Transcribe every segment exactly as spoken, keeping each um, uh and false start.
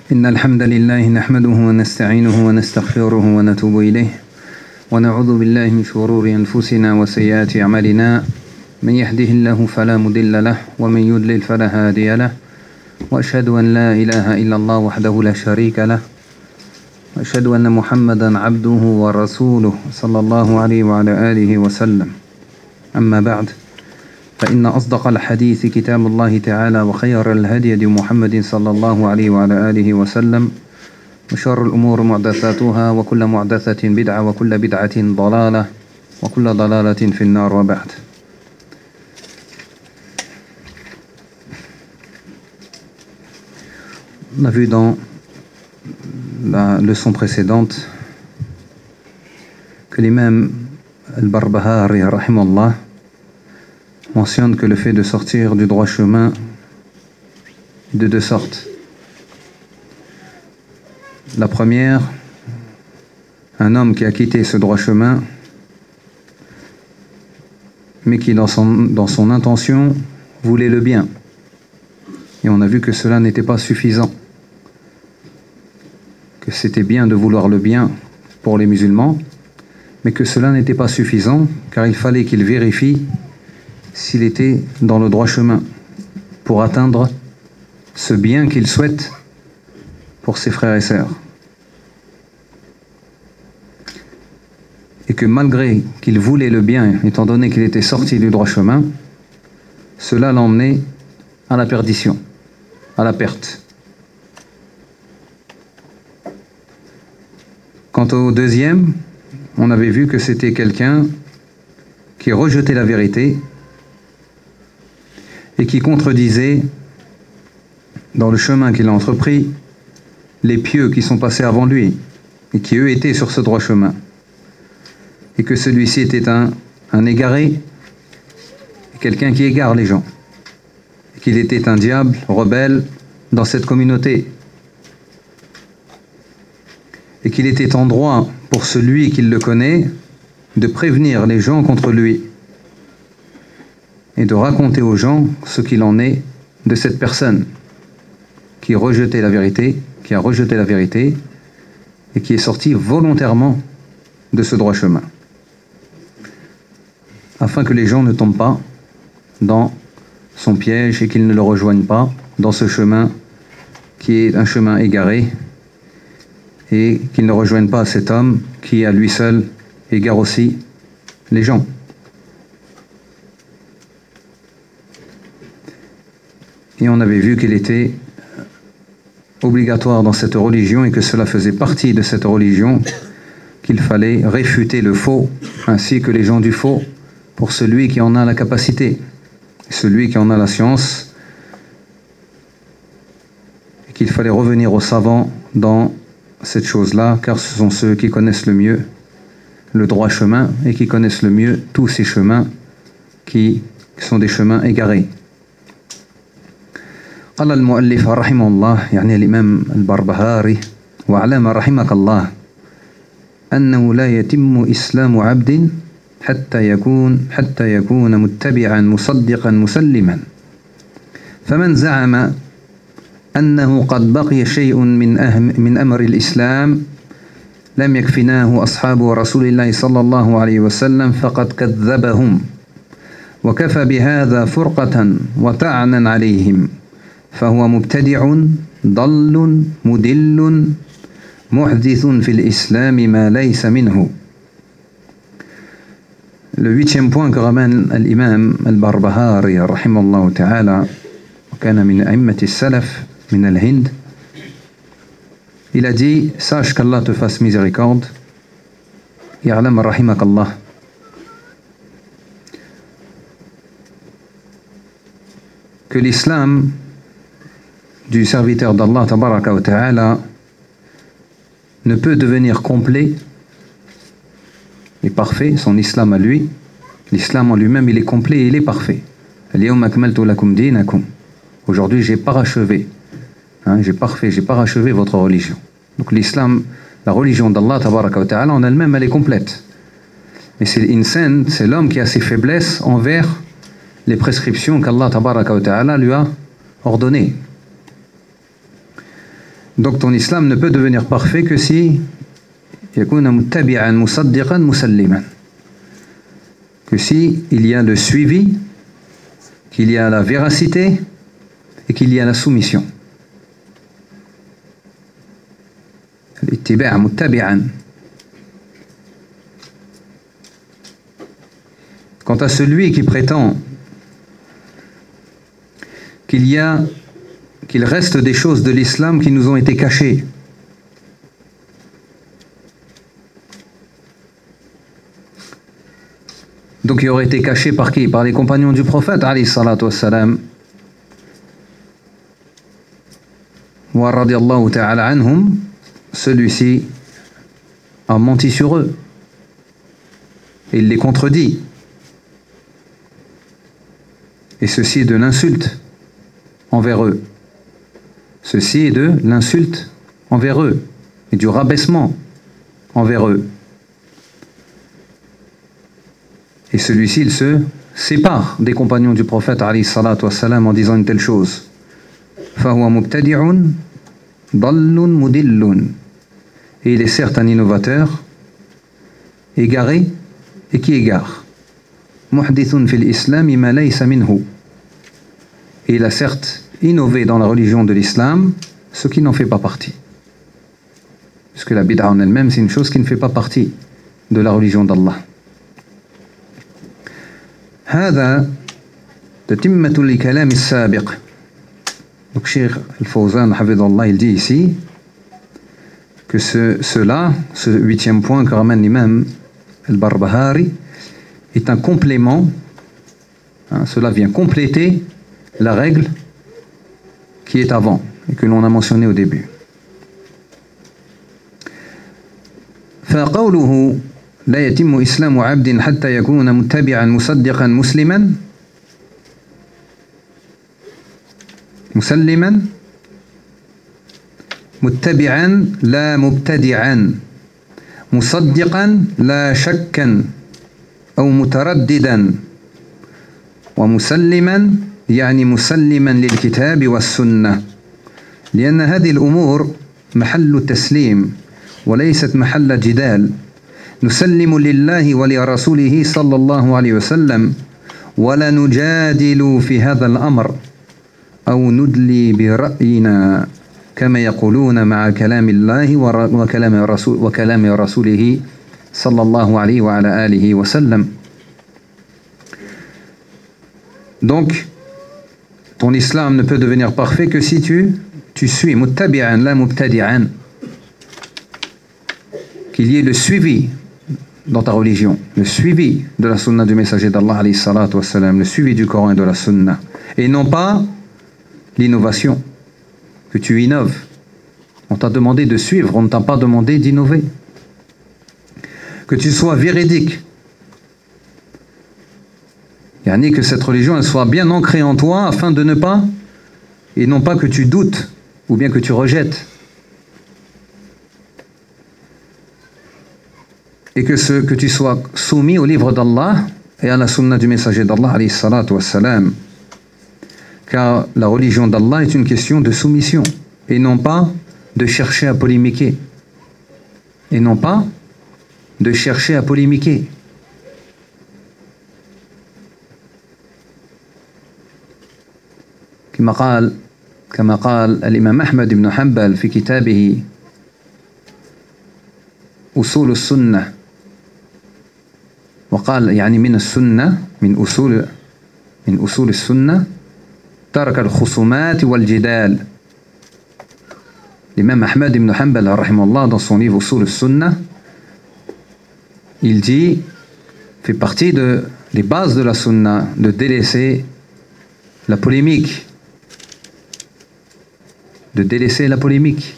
إن الحمد لله نحمده ونستعينه ونستغفره ونتوب إليه ونعوذ بالله من شرور أنفسنا وسيئات أعمالنا من يهده الله فلا مضل له ومن يضلل فلا هادي له وأشهد أن لا إله إلا الله وحده لا شريك له وأشهد أن محمدا عبده ورسوله صلى الله عليه وعلى آله وسلم أما بعد فإن أصدق الحديث كتاب الله تعالى وخير الهدي هدي محمد صلى الله عليه وعلى آله وسلم وشر الأمور محدثاتها وكل محدثة بدعة وكل بدعة ضلالة وكل ضلالة في النار وبعد. On a vu dans la leçon précédente que l'imam al-Barbahari rahimahullah mentionne que le fait de sortir du droit chemin de deux sortes. La première, un homme qui a quitté ce droit chemin, mais qui dans son, dans son intention voulait le bien. Et on a vu que cela n'était pas suffisant, que c'était bien de vouloir le bien pour les musulmans, mais que cela n'était pas suffisant, car il fallait qu'il vérifie s'il était dans le droit chemin pour atteindre ce bien qu'il souhaite pour ses frères et sœurs. Et que malgré qu'il voulait le bien, étant donné qu'il était sorti du droit chemin, cela l'emmenait à la perdition, à la perte. Quant au deuxième, on avait vu que c'était quelqu'un qui rejetait la vérité et qui contredisait dans le chemin qu'il a entrepris les pieux qui sont passés avant lui et qui eux étaient sur ce droit chemin, et que celui-ci était un, un égaré, quelqu'un qui égare les gens, et qu'il était un diable rebelle dans cette communauté, et qu'il était en droit pour celui qui le connaît de prévenir les gens contre lui et de raconter aux gens ce qu'il en est de cette personne qui rejetait la vérité, qui a rejeté la vérité et qui est sorti volontairement de ce droit chemin, afin que les gens ne tombent pas dans son piège et qu'ils ne le rejoignent pas dans ce chemin qui est un chemin égaré, et qu'ils ne rejoignent pas cet homme qui à lui seul égare aussi les gens. Et on avait vu qu'il était obligatoire dans cette religion et que cela faisait partie de cette religion qu'il fallait réfuter le faux ainsi que les gens du faux pour celui qui en a la capacité, celui qui en a la science, et qu'il fallait revenir aux savants dans cette chose-là, car ce sont ceux qui connaissent le mieux le droit chemin et qui connaissent le mieux tous ces chemins qui sont des chemins égarés. قال المؤلف رحمه الله يعني الإمام البربهاري واعلم رحمك الله أنه لا يتم إسلام عبد حتى يكون حتى يكون متبعا مصدقا مسلما فمن زعم أنه قد بقي شيء من أهم من أمر الإسلام لم يكفناه أصحاب رسول الله صلى الله عليه وسلم فقد كذبهم وكفى بهذا فرقة وطعنا عليهم فهو مبتدع ضل مدل محدث في الإسلام ما ليس منه. Le huitième point que ramène l'imam al-Barbahari rahimahullah ta'ala, وكان من أئمة السلف من الهند, il a dit: sache qu'Allah te fasse miséricorde, يعلم رحمك الله, que l'islam du serviteur d'Allah tabaraka wa ta'ala ne peut devenir complet et parfait, son islam à lui, l'islam en lui-même il est complet et il est parfait. Al-yawma akmaltu lakum dinakum, aujourd'hui j'ai parachevé, hein, j'ai parfait, j'ai parachevé votre religion. Donc l'islam, la religion d'Allah tabaraka wa ta'ala en elle-même elle est complète. Mais c'est l'insan, c'est l'homme qui a ses faiblesses envers les prescriptions qu'Allah tabaraka wa ta'ala lui a ordonnées. Donc ton islam ne peut devenir parfait que si يكون متبعا مصدقا مسلما, que si il y a le suivi, qu'il y a la véracité et qu'il y a la soumission. الاتباع متبعا. Quant à celui qui prétend qu'il y a, qu'il reste des choses de l'islam qui nous ont été cachées, donc il aurait été caché par qui? Par les compagnons du prophète alayhi salatu wassalam, wa radiyallahu ta'ala anhum, celui-ci a menti sur eux et il les contredit, et ceci est de l'insulte envers eux. Ceci est de l'insulte envers eux et du rabaissement envers eux. Et celui-ci, il se sépare des compagnons du prophète alayhi salatu wassalam en disant une telle chose. فَهُوَ مُبْتَدِعٌ ضَلٌّ مُدِلٌّ. Et il est certes un innovateur, égaré et qui égare. مُحْدِثٌ فِي الْإِسْلَامِ مَا لَيْسَ مِنْهُ. Et il a certes innové dans la religion de l'islam ce qui n'en fait pas partie. Puisque la bid'a en elle-même, c'est une chose qui ne fait pas partie de la religion d'Allah. هذا تتمة لكلام السابق. Donc Cheikh Al-Fawzan hafidhahullah, il dit ici que ce, cela, ce huitième point que ramène l'imam Al-Barbahari, est un complément, hein, cela vient compléter la règle qui est avant et que l'on a mentionné au début. فقوله لا يتم إسلام عبد حتى يكون متبعا مصدقا مسلما مسلما متبعا لا مبتدعا مصدقا لا شكا أو مترددا ومسلما يعني مسلما للكتاب والسنة, لأن هذه الأمور محل تسليم وليست محل جدال. نسلم لله ولرسوله صلى الله عليه وسلم ولا نجادل في هذا الأمر أو ندلي برأينا كما يقولون مع كلام الله وكلام رسول وكلام رسوله صلى الله عليه وعلى آله وسلم. Donc, ton islam ne peut devenir parfait que si tu, tu suis muttabi'an la mubtadi'an, qu'il y ait le suivi dans ta religion, le suivi de la sunna du messager d'Allah alayhi salatu wassalam, le suivi du Coran et de la sunna, et non pas l'innovation, que tu innoves. On t'a demandé de suivre, on ne t'a pas demandé d'innover. Que tu sois véridique, yani que cette religion elle soit bien ancrée en toi afin de ne pas, et non pas que tu doutes ou bien que tu rejettes. Et que, ce, que tu sois soumis au livre d'Allah et à la sunna du messager d'Allah alayhi salatu wassalam. Car la religion d'Allah est une question de soumission et non pas de chercher à polémiquer. Et non pas de chercher à polémiquer. كما قال كما قال الإمام أحمد بن حنبل في كتابه أصول السنة, وقال يعني من السنة من أصول من أصول السنة ترك الخصومات والجدال. L'imam Ahmad ibn Hanbal rahimahullah, dans son livre Usul al-Sunnah, il dit, fait partie de les bases de la Sunna de délaisser la polémique, de délaisser la polémique.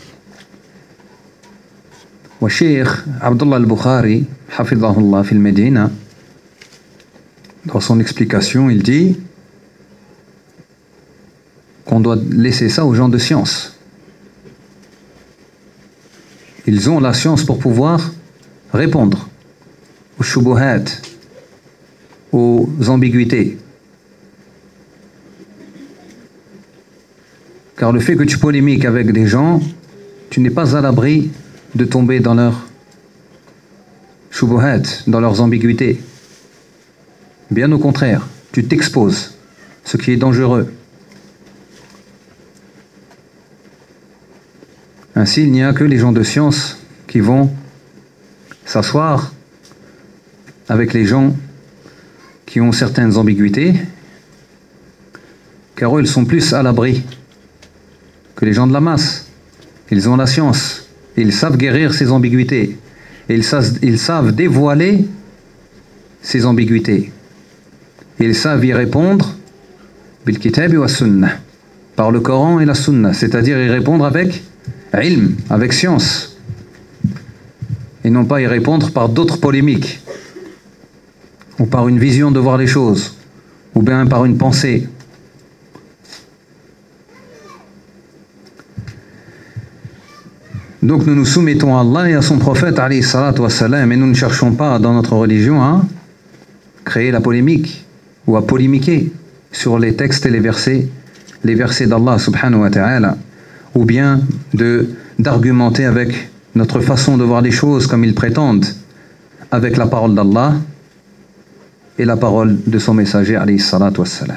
والشيخ عبد الله البخاري حفظه الله في المدينة, dans son explication, il dit qu'on doit laisser ça aux gens de science. Ils ont la science pour pouvoir répondre aux shubuhat, aux ambiguïtés. Car le fait que tu polémiques avec des gens tu n'es pas à l'abri de tomber dans leurs shubuhat, dans leurs ambiguïtés. Bien au contraire, tu t'exposes, ce qui est dangereux. Ainsi, il n'y a que les gens de science qui vont s'asseoir avec les gens qui ont certaines ambiguïtés, car eux, ils sont plus à l'abri que les gens de la masse. Ils ont la science, ils savent guérir ces ambiguïtés, et ils savent, ils savent dévoiler ces ambiguïtés. Ils savent y répondre bil kitab wa sunnah, par le Coran et la Sunna, c'est-à-dire y répondre avec ilm, avec science, et non pas y répondre par d'autres polémiques, ou par une vision de voir les choses, ou bien par une pensée. Donc nous nous soumettons à Allah et à son prophète alayhi salatu wassalam, et nous ne cherchons pas dans notre religion à créer la polémique ou à polémiquer sur les textes et les versets, les versets d'Allah subhanahu wa ta'ala, ou bien de, d'argumenter avec notre façon de voir les choses comme ils prétendent, avec la parole d'Allah et la parole de son messager alayhi salatu wassalam.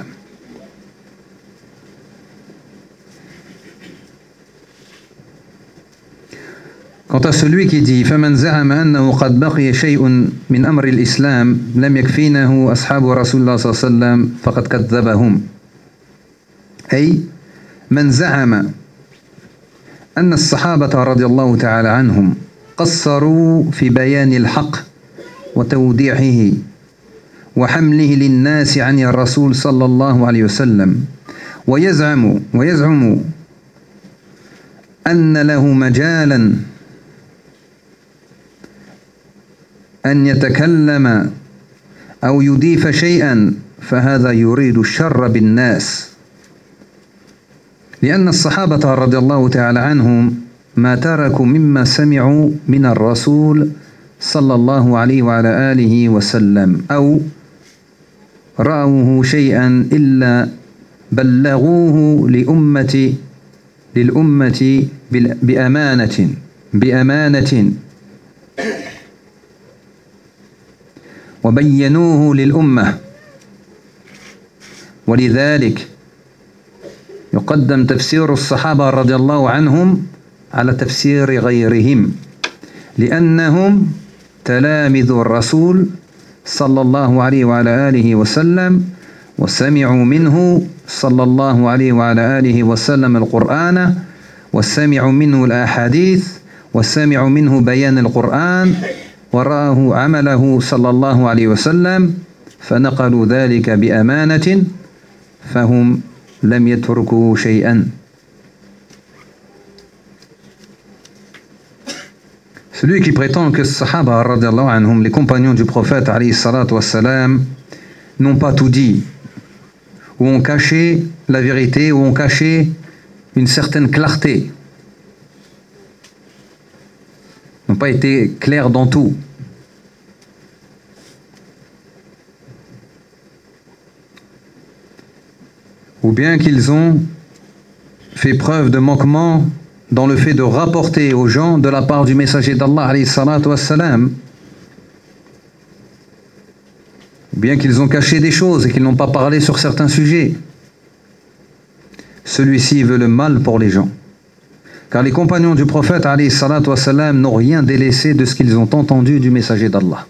Quant à celui qui dit فَمَنْ زَعَمَ أَنَّهُ قَدْ بَقِيَ شَيْءٌ مِنْ أَمْرِ الْإِسْلَامِ لَمْ يَكْفِينَهُ أَصْحَابُ رَسُولِ اللَّهِ صلى الله عليه وسلم فَقَدْ كَذَّبَهُمْ. أي من زعم أن الصحابة رضي الله تعالى عنهم قصروا في بيان الحق وتوضيحه وحمله للناس عن الرسول صلى الله عليه وسلم ويزعم ويزعم أن له مجالا أن يتكلم أو يضيف شيئا فهذا يريد الشر بالناس، لأن الصحابة رضي الله تعالى عنهم ما تركوا مما سمعوا من الرسول صلى الله عليه وعلى آله وسلم أو رأوه شيئا إلا بلغوه لأمة للأمة بأمانة بأمانة وبينوه للأمة. ولذلك يقدم تفسير الصحابة رضي الله عنهم على تفسير غيرهم، لأنهم تلامذ الرسول صلى الله عليه وعلى آله وسلم وسمعوا منه صلى الله عليه وعلى آله وسلم القرآن وسمعوا منه الأحاديث وسمعوا منه بيان القرآن ورآه عمله صلى الله عليه وسلم فنقلوا ذلك بأمانة فهم لم يتركوا شيئا. Celui qui prétend que Sahaba radiallahu anhum, les compagnons du prophète alayhi salatu wassalam, n'ont pas tout dit, ou ont caché la vérité, ou ont caché une certaine clarté, n'ont pas été clairs dans tout. Ou bien qu'ils ont fait preuve de manquement dans le fait de rapporter aux gens de la part du messager d'Allah alayhi salatu wassalam, ou bien qu'ils ont caché des choses et qu'ils n'ont pas parlé sur certains sujets. Celui-ci veut le mal pour les gens, car les compagnons du prophète alayhi salatu wassalam n'ont rien délaissé de ce qu'ils ont entendu du messager d'Allah.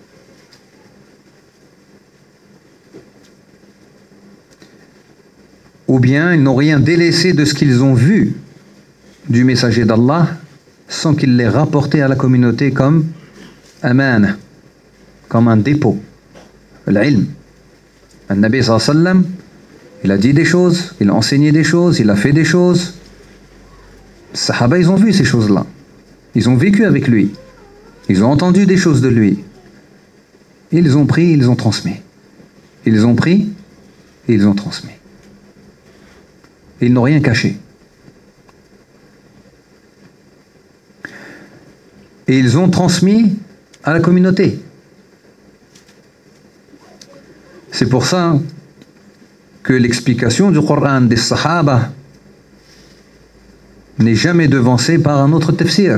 Ou bien ils n'ont rien délaissé de ce qu'ils ont vu du messager d'Allah sans qu'il l'ait rapporté à la communauté comme amana, comme un dépôt. L'ilm. Le Nabi sallallahu alayhi wa sallam, il a dit des choses, il a enseigné des choses, il a fait des choses. Les Sahaba, ils ont vu ces choses-là. Ils ont vécu avec lui. Ils ont entendu des choses de lui. Ils ont pris, ils ont transmis. Ils ont pris, ils ont transmis. Ils n'ont rien caché. Et ils ont transmis à la communauté. C'est pour ça que l'explication du Coran des Sahaba n'est jamais devancé par un autre tafsir.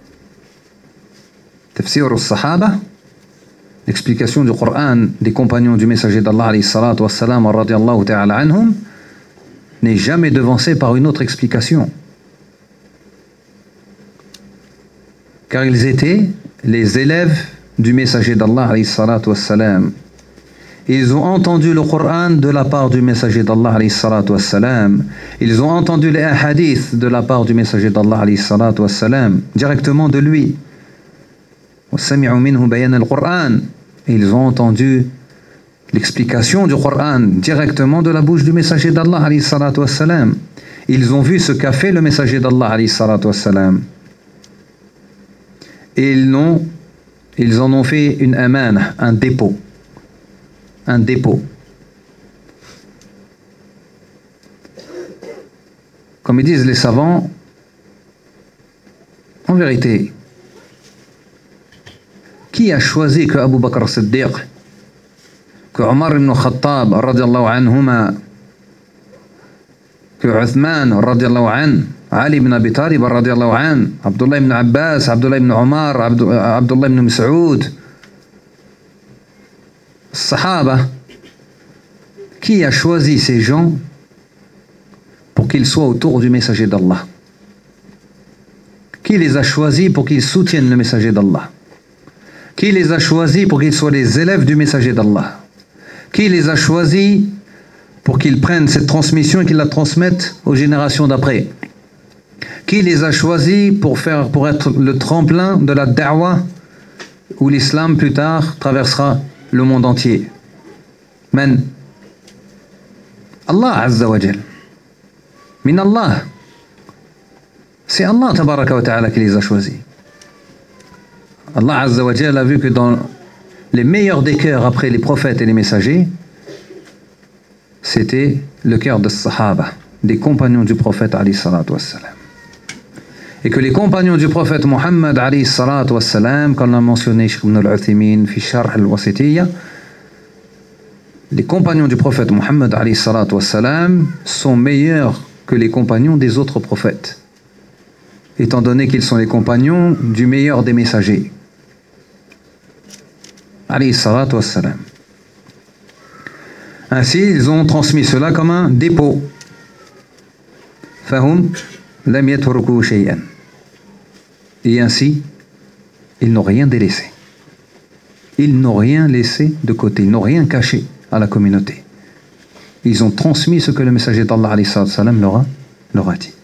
Tafsir al-Sahaba, l'explication du Coran des compagnons du messager d'Allah alayhi salatu wassalam radiyallahu ta'ala anhum, n'est jamais devancé par une autre explication. Car ils étaient les élèves du messager d'Allah alayhi salatu wassalam. Ils ont entendu le Coran de la part du messager d'Allah alayhi salatu wassalam. Ils ont entendu les hadiths de la part du messager d'Allah alayhi salatu wassalam, directement de lui. وَسَمِعُوا مِنْهُ بَيَانَ الْقُرْآنِ. Ils ont entendu l'explication du Coran directement de la bouche du messager d'Allah alayhi salatu wassalam. Ils ont vu ce qu'a fait le messager d'Allah alayhi salatu wassalam. Et ils, n'ont, ils en ont fait une amana, un dépôt. Un dépôt. Comme ils disent les savants, en vérité, qui a choisi que Abu Bakr as-Siddiq, que Omar ibn Khattab radiallahu anhuma, que Uthman radiallahu an, Ali ibn Abi Talib radiallahu an, Abdullah ibn Abbas, Abdullah ibn Omar, Abdullah ibn Mas'oud, Sahaba, qui a choisi ces gens pour qu'ils soient autour du messager d'Allah? Qui les a choisis pour qu'ils soutiennent le messager d'Allah? Qui les a choisis pour qu'ils soient les élèves du messager d'Allah? Qui les a choisis pour qu'ils prennent cette transmission et qu'ils la transmettent aux générations d'après? Qui les a choisis pour, faire, pour être le tremplin de la da'wa où l'islam plus tard traversera le monde entier? Man? Allah Azza wa Jal. Min Allah. C'est Allah tabaraka wa ta'ala qui les a choisis. Allah Azza wa Jal a vu que dans les meilleurs des cœurs après les prophètes et les messagers, c'était le cœur des Sahaba, des compagnons du prophète alayhi salatu wassalam. Et que les compagnons du prophète Muhammad alayhi salatu wassalam, comme l'a mentionné Cheikh Ibn al-Uthaymin fi Sharh al-Wasitiyya, les compagnons du prophète Muhammad alayhi salatu wassalam sont meilleurs que les compagnons des autres prophètes, étant donné qu'ils sont les compagnons du meilleur des messagers alayhi salatu wassalam. Ainsi, ils ont transmis cela comme un dépôt. Fahum lam yatruku shay'an. Et ainsi, ils n'ont rien délaissé. Ils n'ont rien laissé de côté, ils n'ont rien caché à la communauté. Ils ont transmis ce que le messager d'Allah alayhi salatu wassalam leur a, leur a dit.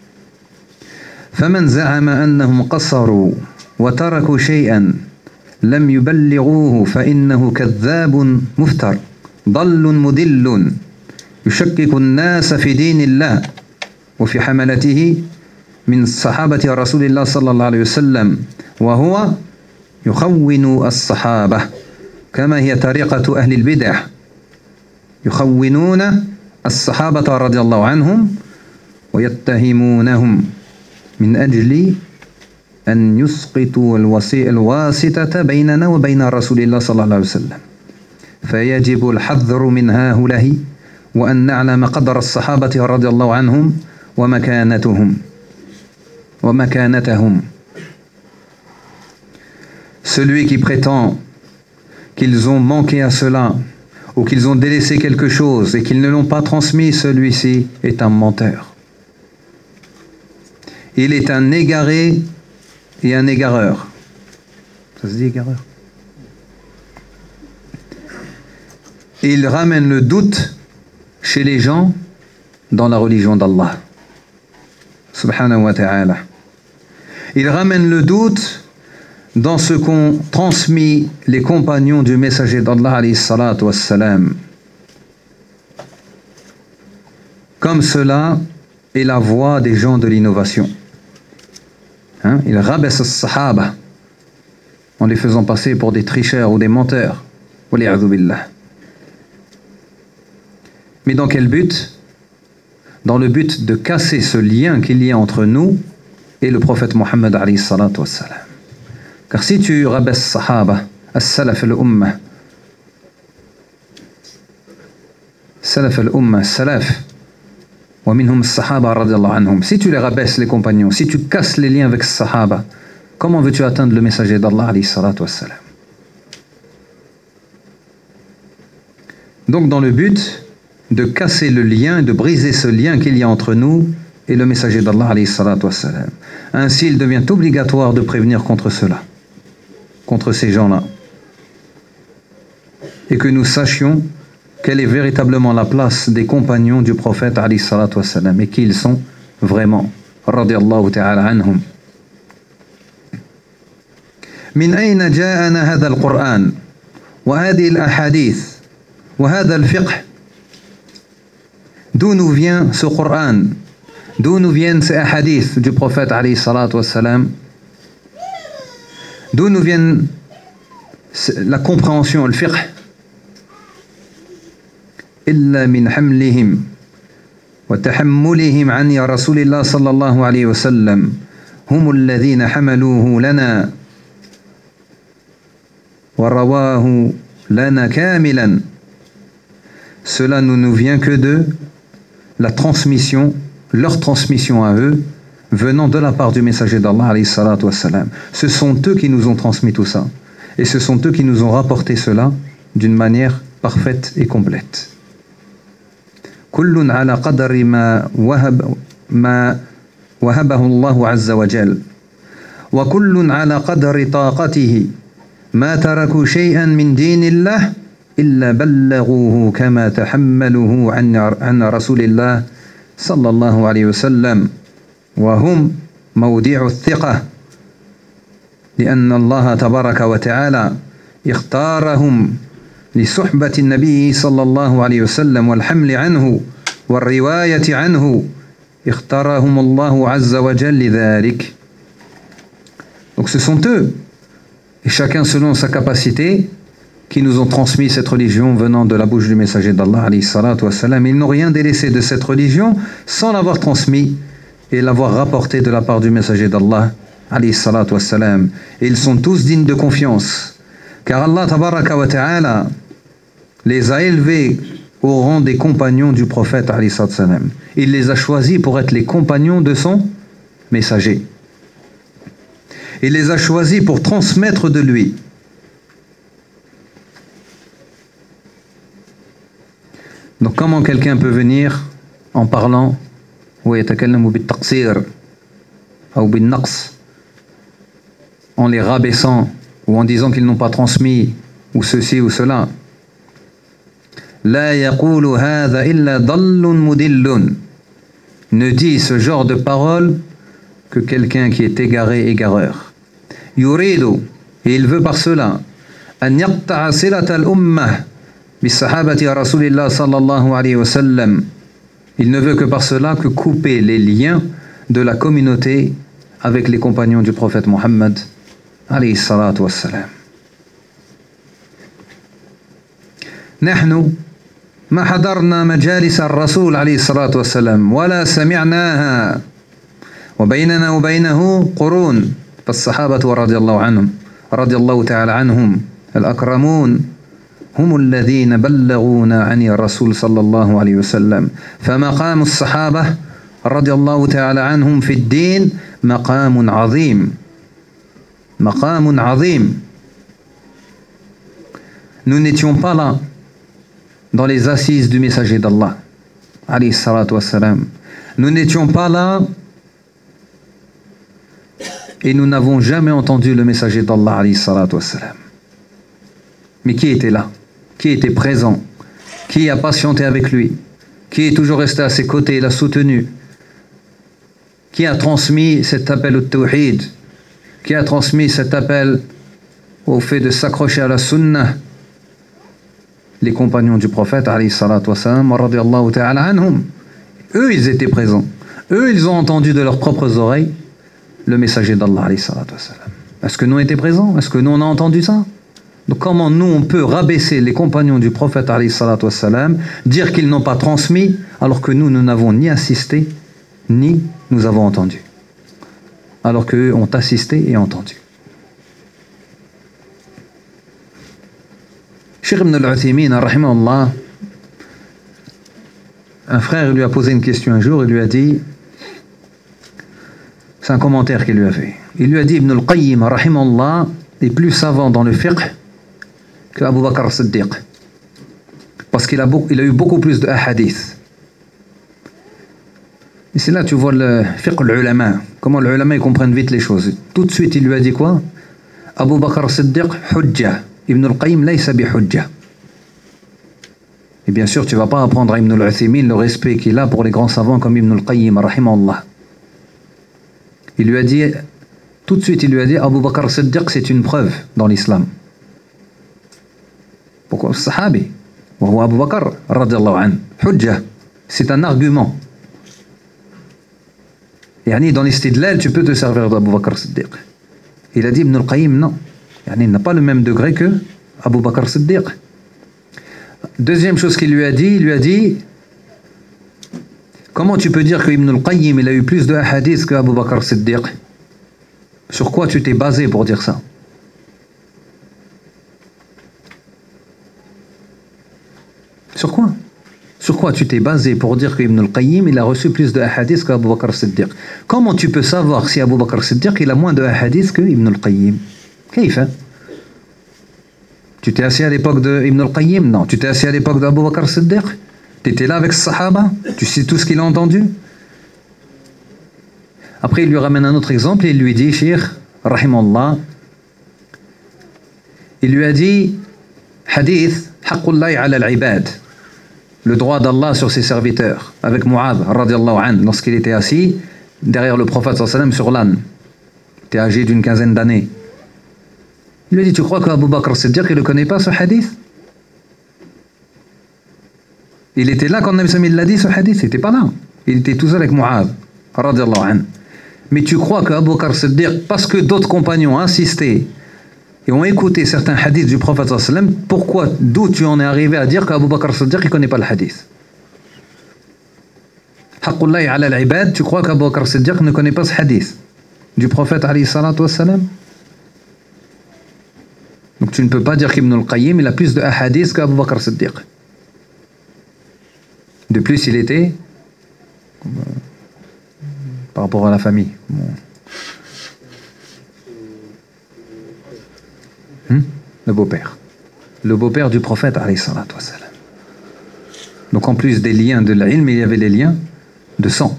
فمن زعم أنهم قصروا وتركوا شيئا لم يبلغوه فإنه كذاب مفتر ضل مدل يشكك الناس في دين الله وفي حملته من صحابة رسول الله صلى الله عليه وسلم وهو يخون الصحابة كما هي طريقة أهل البدع يخونون الصحابة رضي الله عنهم ويتهمونهم من أجل أن يسقطوا الواسطة بيننا وبين رسول الله صلى الله عليه وسلم فيجب الحذر من هؤلاء وأن نعلم قدر الصحابة رضي الله عنهم ومكانتهم ومكانتهم. Celui qui prétend qu'ils ont manqué à cela ou qu'ils ont délaissé quelque chose et qu'ils ne l'ont pas transmis, celui-ci est un menteur. Il est un égaré et un égareur. Ça se dit égareur? Il ramène le doute chez les gens dans la religion d'Allah subhanahu wa ta'ala. Il ramène le doute dans ce qu'ont transmis les compagnons du messager d'Allah alayhi salatu wassalam. Comme cela est la voie des gens de l'innovation. Hein? Il rabaisse les sahaba en les faisant passer pour des tricheurs ou des menteurs. Wali'adhu billah. Mais dans quel but? Dans le but de casser ce lien qu'il y a entre nous et le prophète Mohammed alayhi salatu wassalam. Car si tu rabaisses sahaba, as-salaf al-ummah, salaf al-ummah, salaf, ومنهم الصحابة رضي الله عنهم. Si tu les rabaisses, les compagnons, si tu casses les liens avec les sahaba, comment veux-tu atteindre le messager d'Allah alayhi salatu wassalam? Donc dans le but de casser le lien, de briser ce lien qu'il y a entre nous et le messager d'Allah alayhi salatu wassalam. Ainsi il devient obligatoire de prévenir contre cela, contre ces gens-là. Et que nous sachions quelle est véritablement la place des compagnons du prophète alayhi salatu wassalam et qui ils sont vraiment. Radiyallahu ta'ala anhum. من أين جاءنا هذا القرآن وهذه الأحاديث وهذا الفقه? D'où nous vient ce Coran? D'où nous viennent ces hadiths du prophète alayhi salatu wassalam? D'où nous viennent la compréhension, le fiqh? إلا من حملهم وتحملهم عن رسول الله صلى الله عليه وسلم هم الذين حملوه لنا ورواه لنا كاملا. Cela ne nous vient que de la transmission, leur transmission à eux, venant de la part du messager d'Allah alayhi salatu wassalam. Ce sont eux qui nous ont transmis tout ça. Et ce sont eux qui nous ont rapporté cela d'une manière parfaite et complète. كل على قدر ما وهب ما وهبه الله عز وجل وكل على قدر طاقته ما تركوا شيئا من دين الله إلا بلغوه كما تحملوه عن عن رسول الله صلى الله عليه وسلم وهم موضع الثقة لأن الله تبارك وتعالى اختارهم لصحبة النبي صلى الله عليه وسلم والحمل عنه والرواية عنه اختارهم الله عز وجل لذلك. Donc ce sont eux, et chacun selon sa capacité, qui nous ont transmis cette religion venant de la bouche du messager d'Allah alayhi salatu wassalam. Ils n'ont rien délaissé de cette religion sans l'avoir transmis et l'avoir rapporté de la part du messager d'Allah alayhi salatu wassalam. Et ils sont tous dignes de confiance, car Allah tabaraka wa ta'ala les a élevés au rang des compagnons du prophète alayhi salatu wassalam. Il les a choisis pour être les compagnons de son messager. Il les a choisis pour transmettre de lui. Donc comment quelqu'un peut venir en parlant en les rabaissant ou en disant qu'ils n'ont pas transmis ou ceci ou cela? لا يقول هذا إلا ضل مضل. Ne dit ce genre de parole que quelqu'un qui est égaré, égareur. يريد, et il veut par cela, أن يقطع صلة الأمة بالصحابة رسول الله صلى الله عليه وسلم. Il ne veut que par cela que couper les liens de la communauté avec les compagnons du prophète Mohammed alayhi salatu wassalam. نحن ما حضرنا مجالس الرسول عليه الصلاة والسلام ولا سمعناها وبيننا وبينه قرون فالصحابة رضي الله عنهم رضي الله تعالى عنهم الأكرمون هم الذين بلغونا عن الرسول صلى الله عليه وسلم. فمقام الصحابة رضي الله تعالى عنهم في الدين مقام عظيم مقام عظيم. Nous n'étions pas là dans les assises du messager d'Allah alayhi salatu wassalam. Nous n'étions pas là et nous n'avons jamais entendu le messager d'Allah alayhi salatu wassalam. Mais qui était là? Qui était présent? Qui a patienté avec lui? Qui est toujours resté à ses côtés et l'a soutenu? Qui a transmis cet appel au tawhid? Qui a transmis cet appel au fait de s'accrocher à la sunnah? Les compagnons du prophète alayhi salatu wassalam, radiyallahu ta'ala anhum. Eux, ils étaient présents. Eux, ils ont entendu de leurs propres oreilles le messager d'Allah alayhi salatu wassalam. Est-ce que nous étions présents? Est-ce que nous on a entendu ça? Donc comment nous on peut rabaisser les compagnons du prophète alayhi salatu wassalam, dire qu'ils n'ont pas transmis alors que nous nous n'avons ni assisté ni nous avons entendu, alors qu'eux ont assisté et entendu. Cheikh Ibn al-Uthaymin rahimahullah un frère lui a posé une question un jour, il lui a dit, c'est un commentaire qu'il lui a fait. Il lui a dit, Ibn al-Qayyim, rahimahullah, est plus savant dans le fiqh que Abu Bakr as-Siddiq. Parce qu'il a, beaucoup, il a eu beaucoup plus de hadiths. Et c'est là tu vois le fiqh al-ulama, comment les ulama ils comprennent vite les choses. Tout de suite il lui a dit quoi? Abu Bakr as-Siddiq hujja, Ibn al-Qayyim laysa bi hujja. Et bien sûr tu ne vas pas apprendre à Ibn al-Uthaymin le respect qu'il a pour les grands savants comme Ibn al-Qayyim rahimahullah. Il lui a dit, tout de suite il lui a dit, Abu Bakr as-Siddiq c'est une preuve dans l'islam. Pourquoi? Sahabi. Wa Abu Bakr radiyallahu anhu. Hujja. C'est un argument. Yani dans l'istidlal, tu peux te servir d'Abu Bakr Siddiq. Il a dit Ibn al-Qayyim, non. Yani il n'a pas le même degré que Abu Bakr Siddiq. Deuxième chose qu'il lui a dit, il lui a dit, comment tu peux dire que Ibn al-Qayyim il a eu plus de hadiths que Abu Bakr Siddiq? Sur quoi tu t'es basé pour dire ça? Sur quoi? Sur quoi tu t'es basé pour dire que Ibn al-Qayyim il a reçu plus de hadiths qu'Abu Bakr Siddiq? Comment tu peux savoir si Abu Bakr Siddiq il a moins de hadiths que Ibn al-Qayyim? Qu'est-ce que tu t'es assis à l'époque de Ibn al-Qayyim? Non. Tu t'es assis à l'époque d'Abu Bakr Siddiq? Tu étais là avec Sahaba? Tu sais tout ce qu'il a entendu? Après il lui ramène un autre exemple et il lui dit, Cheikh, rahimallah, il lui a dit, hadith, haqqullahi ala al-ibad. Le droit d'Allah sur ses serviteurs, avec Mu'adh, radiallahu anhu, lorsqu'il était assis derrière le prophète sallallahu alayhi wa sallam sur l'âne. Il était âgé d'une quinzaine d'années. Il lui a dit, tu crois qu'Abu Bakr Siddiq, il ne connaît pas ce hadith? Il était là quand Nabi sallallahu alayhi wa sallam l'a dit, ce hadith, il n'était pas là. Il était tout seul avec Mu'adh, radiallahu anhu. Mais tu crois qu'Abu Bakr Siddiq, parce que d'autres compagnons ont insisté et ont écouté certains hadiths du prophète sallallahu alayhi wa sallam, pourquoi, d'où tu en es arrivé à dire qu'Abu Bakr Siddiq il ne connaît pas le hadith? Haqqullahi ala al-ibad, tu crois qu'Abu Bakr Siddiq ne connaît pas ce hadith du prophète alayhi salatu wassalam? Donc tu ne peux pas dire qu'Ibn al-Qayyim il a plus de hadiths qu'Abu Bakr Siddiq. De plus il était par rapport à la famille. Bon. Hmm? Le beau-père. Le beau-père du prophète, alayhi salatu wassalam. Donc en plus des liens de l'ilm, il y avait les liens de sang.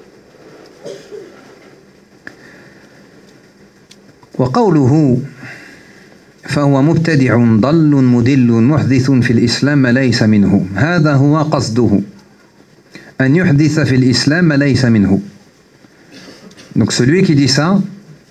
وقوله فهو مبتدع ضل مدل محدث في الإسلام ليس منه هذا هو قصده أن يحدث في الإسلام ليس منه. Donc celui qui dit ça,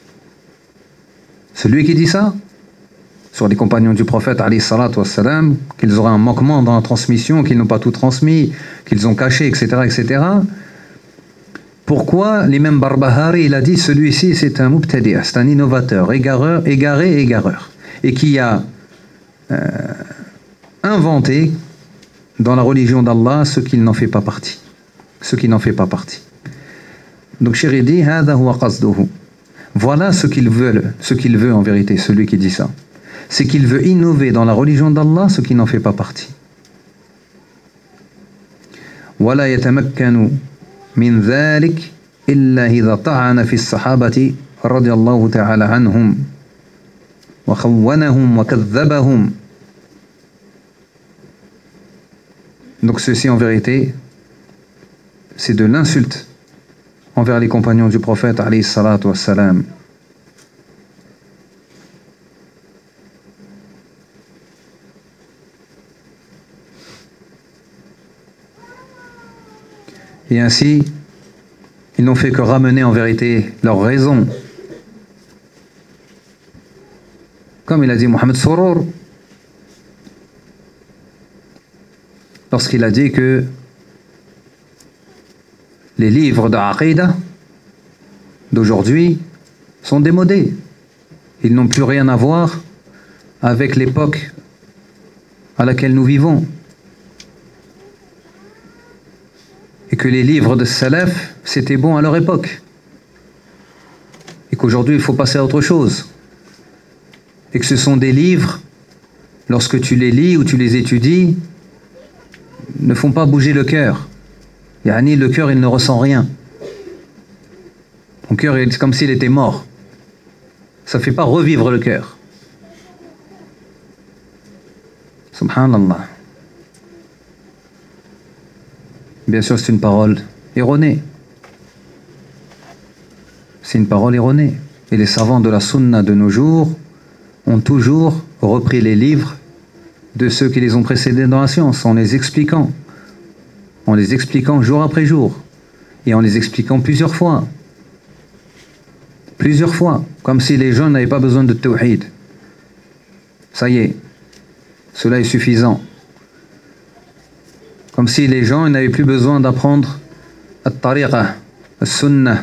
celui qui dit ça sur les compagnons du prophète alayhi salatu wassalam, qu'ils auraient un manquement dans la transmission, qu'ils n'ont pas tout transmis, qu'ils ont caché, et cetera, et cetera. Pourquoi l'imam Barbahari il a dit celui-ci c'est un mubtadi', c'est un innovateur, égareur, égaré, égareur, et qui a euh, inventé dans la religion d'Allah ce qui n'en fait pas partie, ce qui n'en fait pas partie. Donc Chéri dit hada huwa qasduhu. Voilà ce qu'il veut, ce qu'il veut en vérité, celui qui dit ça. C'est qu'il veut innover dans la religion d'Allah ce qui n'en fait pas partie. ولا يتمكن من ذلك إلا إذا طعن في الصحابة رضي الله تعالى عنهم وخونهم وكذبهم. Donc ceci en vérité, c'est de l'insulte envers les compagnons du prophète alayhi salatu wassalam. Et ainsi, ils n'ont fait que ramener en vérité leur raison. Comme il a dit Mohamed Sourour, lorsqu'il a dit que les livres d'Aqida d'aujourd'hui sont démodés. Ils n'ont plus rien à voir avec l'époque à laquelle nous vivons. Et que les livres de Salaf, c'était bon à leur époque. Et qu'aujourd'hui, il faut passer à autre chose. Et que ce sont des livres, lorsque tu les lis ou tu les étudies, ne font pas bouger le cœur. Yani, le cœur, il ne ressent rien. Ton cœur, c'est comme s'il était mort. Ça ne fait pas revivre le cœur. Subhanallah. Bien sûr, c'est une parole erronée. C'est une parole erronée. Et les savants de la sunna de nos jours ont toujours repris les livres de ceux qui les ont précédés dans la science, en les expliquant. En les expliquant jour après jour. Et en les expliquant plusieurs fois. Plusieurs fois. Comme si les gens n'avaient pas besoin de tawhid. Ça y est. Cela est suffisant. Comme si les gens n'avaient plus besoin d'apprendre at-tariqa, as-sunnah.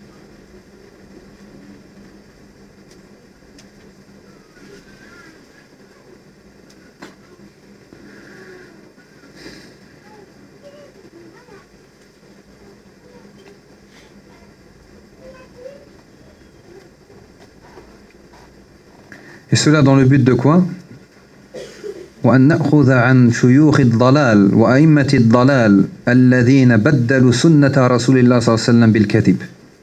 Et cela dans le but de quoi? وأن نأخذ عن شيوخ الضلال وأئمة الضلال الذين بدلوا سنة رسول الله صلى الله عليه وسلم بالكذب.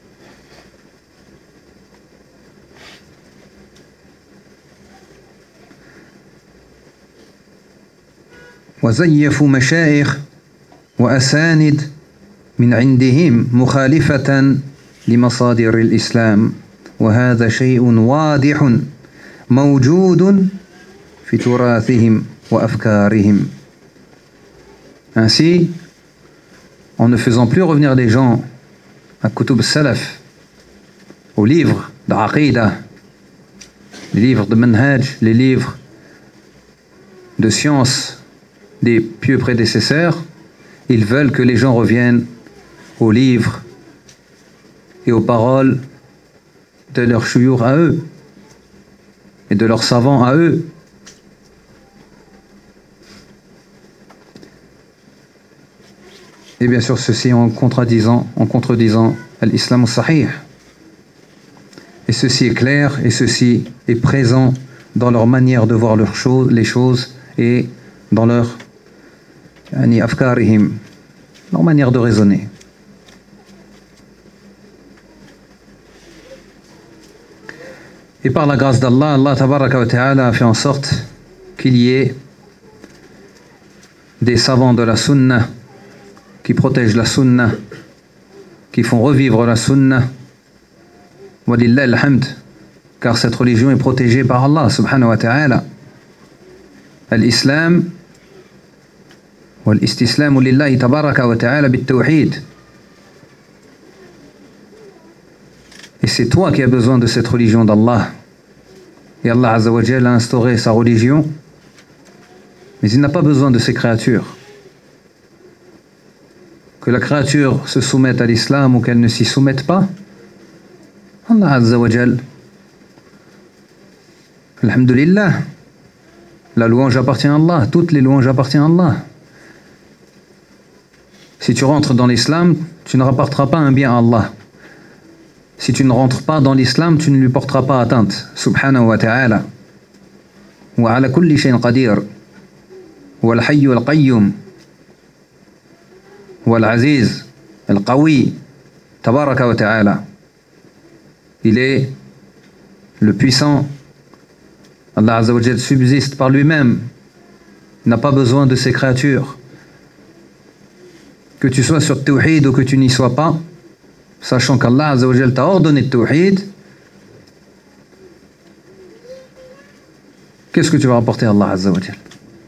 وزيفوا مشايخ وأساند من عندهم مخالفة لمصادر الإسلام وهذا شيء واضح موجود في تراثهم وأفكارهم. Ainsi, en ne faisant plus revenir les gens à Kutub Salaf, aux livres d'Aqidah, les livres de Manhaj, les livres de science des pieux prédécesseurs, ils veulent que les gens reviennent aux livres et aux paroles de leurs chouyours à eux et de leurs savants à eux. Et bien sûr, ceci en contredisant, en contredisant l'islam sahih. Et ceci est clair, et ceci est présent dans leur manière de voir leurs choses, les choses, et dans leur yani afkarihim, leur manière de raisonner. Et par la grâce d'Allah, Allah tabaraka wa ta'ala a fait en sorte qu'il y ait des savants de la sunna qui protègent la sunna, qui font revivre la sunna. Walillah alhamd, car cette religion est protégée par Allah subhanahu wa ta'ala. Al-Islam wal-istislamu lillahi tabaraka wa ta'ala bit-tawhid. Et c'est toi qui as besoin de cette religion d'Allah. Et Allah Azza wa Jalla a instauré sa religion, mais il n'a pas besoin de ses créatures. Que la créature se soumette à l'islam ou qu'elle ne s'y soumette pas, Allah Azza wa Jalla, alhamdulillah, la louange appartient à Allah, toutes les louanges appartiennent à Allah. Si tu rentres dans l'islam, tu ne rapporteras pas un bien à Allah. Si tu ne rentres pas dans l'islam, tu ne lui porteras pas atteinte. Subhanahu wa ta'ala. Wa ala kulli shay'in qadir. Wa al-hayyu al-qayyum. Wa al-aziz al-qawi. Tabaraka wa ta'ala. Il est le puissant. Allah Azza wa Jalla subsiste par lui-même. Il n'a pas besoin de ses créatures. Que tu sois sur tawhid ou que tu n'y sois pas, sachant qu'Allah Azza wa Jalla t'a ordonné le tawhid, qu'est-ce que tu vas rapporter à Allah Azza wa Jalla?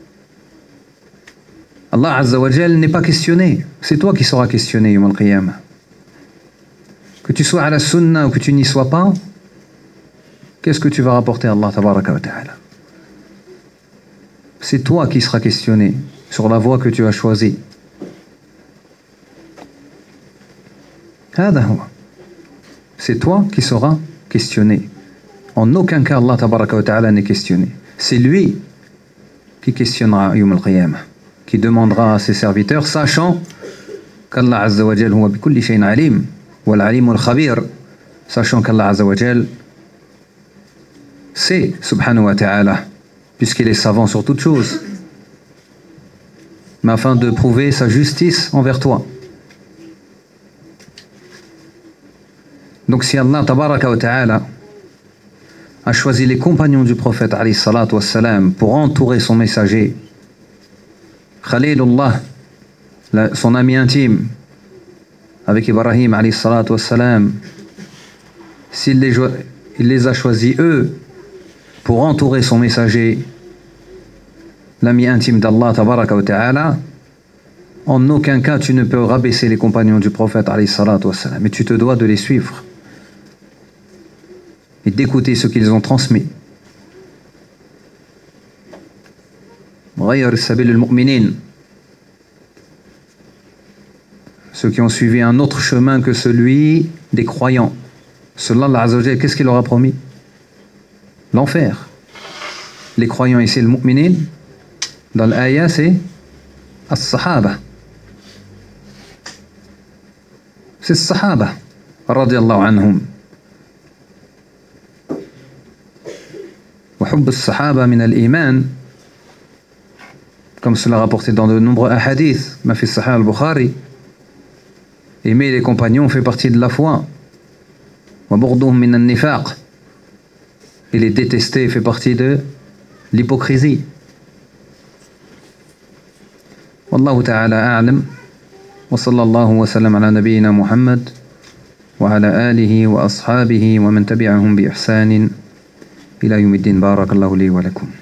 Allah Azza wa Jalla n'est pas questionné, c'est toi qui seras questionné yawm al-qiyamah. Que tu sois à la sunna ou que tu n'y sois pas, qu'est-ce que tu vas rapporter à Allah tabaraka wa ta'ala? C'est toi qui seras questionné sur la voie que tu as choisie. C'est toi qui seras questionné. En aucun cas Allah tabaraka wa ta'ala n'est questionné. C'est lui qui questionnera yawm al-qiyamah, qui demandera à ses serviteurs, sachant qu'Allah Azza wa Jal huwa bi kulli shay'in alim wal alim al khabir, sachant qu'Allah Azza wa Jal sait subhanahu wa ta'ala, puisqu'il est savant sur toutes choses, mais afin de prouver sa justice envers toi. Donc si Allah tabaraka wa ta'ala a choisi les compagnons du prophète alayhi salatu wassalam pour entourer son messager, Khalilullah, son ami intime, avec Ibrahim alayhi salatu wassalam, s'il les, il les a choisis eux pour entourer son messager, l'ami intime d'Allah tabaraka wa ta'ala, en aucun cas tu ne peux rabaisser les compagnons du prophète alayhi salatu wassalam, mais tu te dois de les suivre et d'écouter ce qu'ils ont transmis. غير السبيل المؤمنين, ceux qui ont suivi un autre chemin que celui des croyants. Selon Allah Azza wa Jalla, qu'est-ce qu'il leur a promis? L'enfer. Les croyants ici, le mu'minin, dans l'ayah, c'est as-sahaba. C'est as-sahaba, radiyallahu anhum. وحب الصحابة من الإيمان, comme cela rapporté dans de nombreux hadiths, ma fi Sahih al-Bukhari. Aimer les compagnons fait partie de la foi. وبغضهم من النفاق, et les détester fait partie de l'hypocrisie. والله تعالى أعلم, وصلى الله وسلم على نبينا محمد وعلى آله وأصحابه ومن تبعهم بإحسان إلى يوم الدين. بارك الله لي ولكم.